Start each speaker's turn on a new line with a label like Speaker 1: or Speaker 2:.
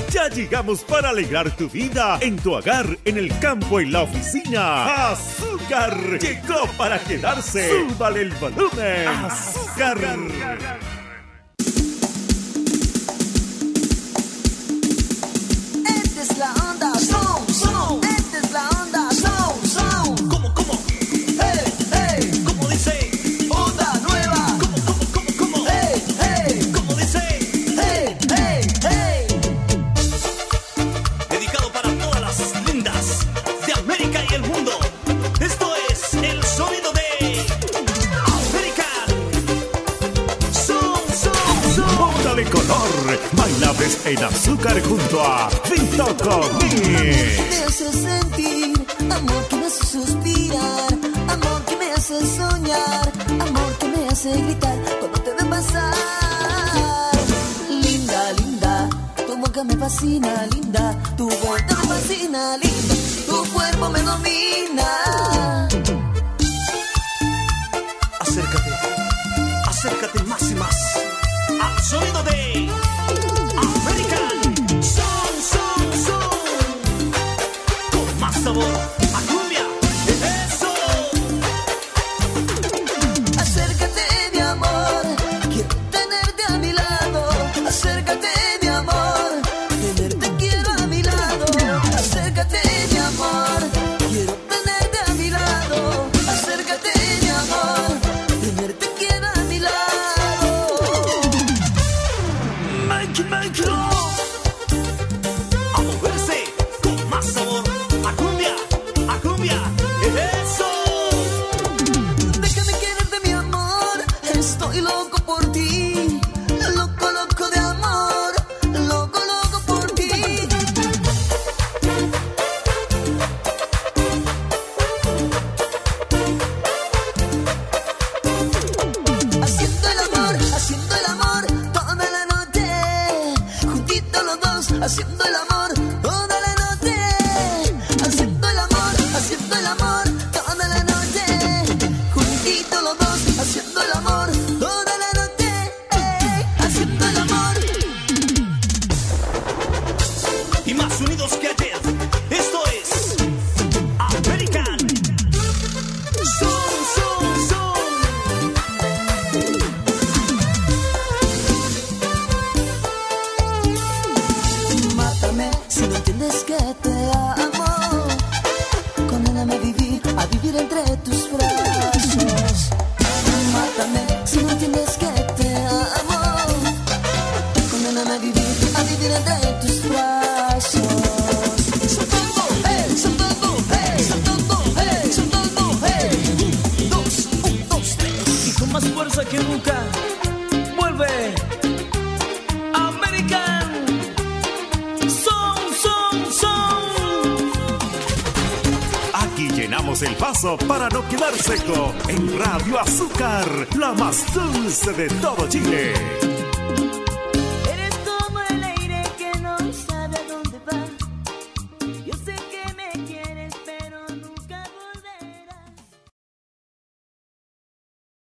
Speaker 1: Ya llegamos para alegrar tu vida en tu hogar, en el campo, en la oficina. Azúcar llegó para quedarse. Súbale el volumen. Azúcar.
Speaker 2: Esta es la onda, son. Esta es la onda, son.
Speaker 3: ¿Cómo?
Speaker 2: Hey.
Speaker 3: ¿Cómo dice?
Speaker 2: Onda nueva.
Speaker 3: ¿Cómo?
Speaker 2: Hey.
Speaker 3: ¿Cómo dice?
Speaker 2: Hey.
Speaker 3: Dedicado para todas las lindas de América y el mundo. Esto es el sonido de American. Son.
Speaker 1: Póngale color. Bailables en Azúcar junto a Vito Comí.
Speaker 2: Me hace sentir, amor que me hace suspirar, amor que me hace soñar, amor que me hace gritar cuando te veo pasar. Linda, tu boca me fascina, linda, tu boca me fascina, linda, tu cuerpo me domina.
Speaker 3: Acércate más y más al sonido de American. Son. Con más sabor a cumbia. Eso.
Speaker 2: Acércate, mi amor, quiero tenerte a mi lado. Acércate, mi amor, tenerte quiero a mi lado. Acércate, mi amor, quiero tenerte a mi lado. Acércate, mi amor, tenerte quiero a mi lado.
Speaker 3: Make love. A moverse con más sabor a cumbia. Eso.
Speaker 2: Déjame quererte, mi amor, estoy loco por ti. Loco de amor, loco por ti. Haciendo el amor toda la noche. Juntitos los dos, haciendo el amor toda la noche. Haciendo el amor toda la noche. Juntitos los dos, haciendo el amor toda la noche. Haciendo el amor.
Speaker 3: Y más unidos que ayer. Esto es American. Son.
Speaker 2: Mátame si no entiendes que te amo. Condename a vivir entre tus brazos. Mátame si no entiendes que te amo. Condename a vivir entre tus brazos. Saltando, hey. 2, 3.
Speaker 3: Y con más fuerza que nunca vuelve American. Son.
Speaker 1: Aquí llenamos el vaso para no quedar seco. En Radio Azúcar, la más dulce de todo Chile.